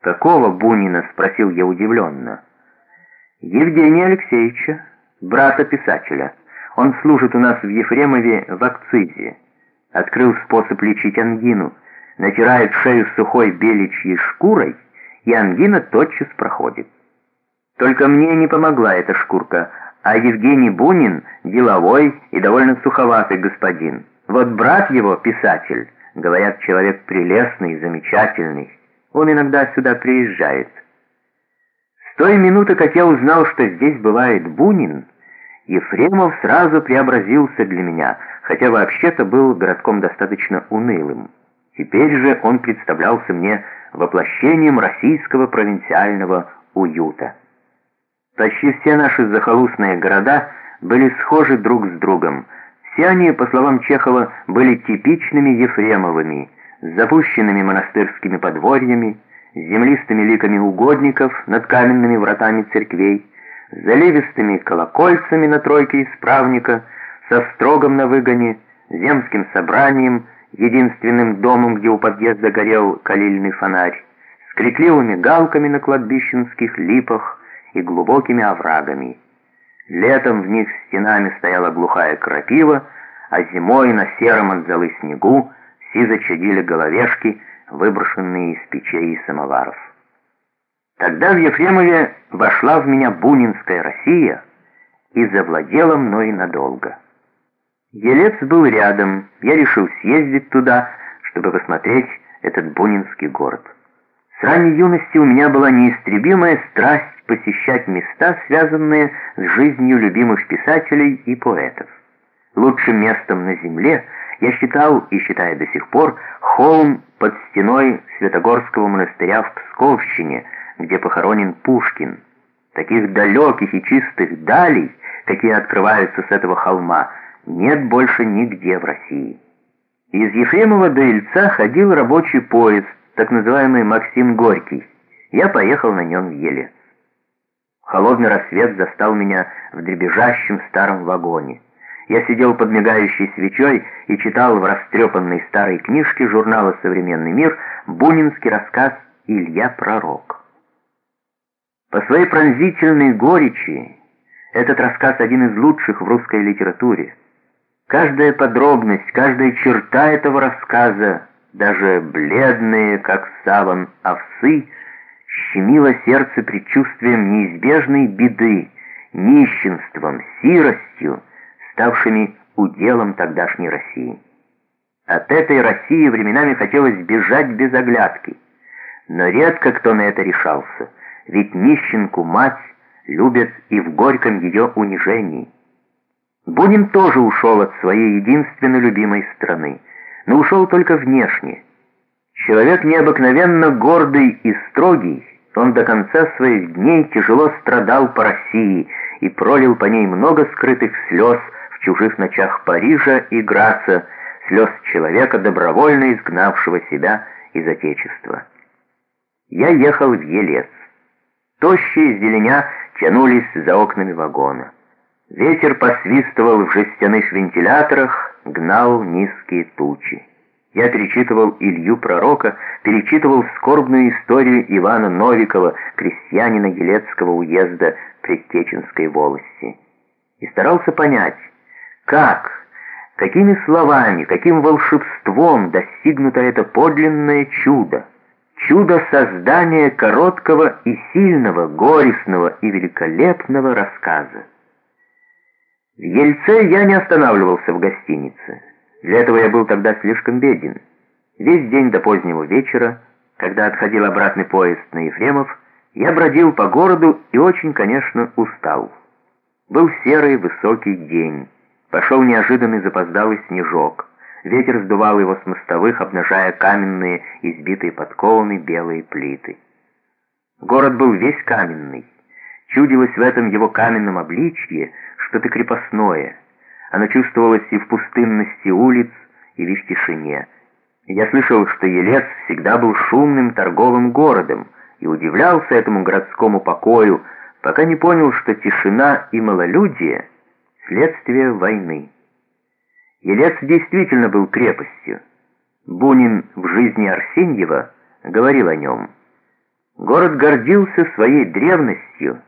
«Какого Бунина?» — спросил я удивленно. «Евгения Алексеевича, брата писателя. Он служит у нас в Ефремове в акцизе. Открыл способ лечить ангину. Натирает шею сухой беличьей шкурой, и ангина тотчас проходит. Только мне не помогла эта шкурка, а Евгений Бунин деловой и довольно суховатый господин. Вот брат его, писатель, говорят, человек прелестный, замечательный. Он иногда сюда приезжает. С той минуты, как я узнал, что здесь бывает Бунин, Ефремов сразу преобразился для меня, хотя вообще-то был городком достаточно унылым. Теперь же он представлялся мне воплощением российского провинциального уюта. Почти все наши захолустные города были схожи друг с другом. Все они, по словам Чехова, были типичными Ефремовыми, с запущенными монастырскими подворьями, с землистыми ликами угодников над каменными вратами церквей, с заливистыми колокольцами на тройке исправника, со строгом на выгоне, земским собранием, единственным домом, где у подъезда горел калильный фонарь, с крикливыми галками на кладбищенских липах и глубокими оврагами. Летом в них стенами стояла глухая крапива, а зимой на сером от золы снегу сизо чадили головешки, выброшенные из печей и самоваров. Тогда в Ефремове вошла в меня бунинская Россия и завладела мной надолго. Елец был рядом, я решил съездить туда, чтобы посмотреть этот бунинский город. С ранней юности у меня была неистребимая страсть посещать места, связанные с жизнью любимых писателей и поэтов. Лучшим местом на земле я считал, и считаю до сих пор, холм под стеной Святогорского монастыря в Псковщине, где похоронен Пушкин. Таких далеких и чистых далей, какие открываются с этого холма, нет больше нигде в России. Из Ефремова до Ильца ходил рабочий поезд, так называемый Максим Горький. Я поехал на нем в Елец. Холодный рассвет застал меня в дребезжащем старом вагоне. Я сидел под мигающей свечой и читал в растрепанной старой книжке журнала «Современный мир» бунинский рассказ «Илья Пророк». По своей пронзительной горечи этот рассказ один из лучших в русской литературе. Каждая подробность, каждая черта этого рассказа, даже бледные, как саван, овсы, щемило сердце предчувствием неизбежной беды, нищенством, сиростью, ставшими уделом тогдашней России. От этой России временами хотелось бежать без оглядки, но редко кто на это решался, ведь нищенку мать любят и в горьком ее унижении. Бунин тоже ушел от своей единственно любимой страны, но ушел только внешне. Человек необыкновенно гордый и строгий, он до конца своих дней тяжело страдал по России и пролил по ней много скрытых слез в чужих ночах Парижа и Граца, слез человека, добровольно изгнавшего себя из Отечества. Я ехал в Елец. Тощие зеленя тянулись за окнами вагона. Ветер посвистывал в жестяных вентиляторах, гнал низкие тучи. Я перечитывал Илью Пророка, перечитывал скорбную историю Ивана Новикова, крестьянина Елецкого уезда Предтеченской волости. И старался понять, какими словами, каким волшебством достигнуто это подлинное чудо. Чудо создания короткого и сильного, горестного и великолепного рассказа. В Ельце я не останавливался в гостинице. Для этого я был тогда слишком беден. Весь день до позднего вечера, когда отходил обратный поезд на Ефремов, я бродил по городу и очень, конечно, устал. Был серый высокий день. Пошел неожиданный запоздалый снежок. Ветер сдувал его с мостовых, обнажая каменные, избитые подковами белые плиты. Город был весь каменный. Чудилось в этом его каменном обличье что-то крепостное. Оно чувствовалось и в пустынности улиц, и в их тишине. Я слышал, что Елец всегда был шумным торговым городом, и удивлялся этому городскому покою, пока не понял, что тишина и малолюдие — следствие войны. Елец действительно был крепостью. Бунин в жизни Арсеньева говорил о нем. Город гордился своей древностью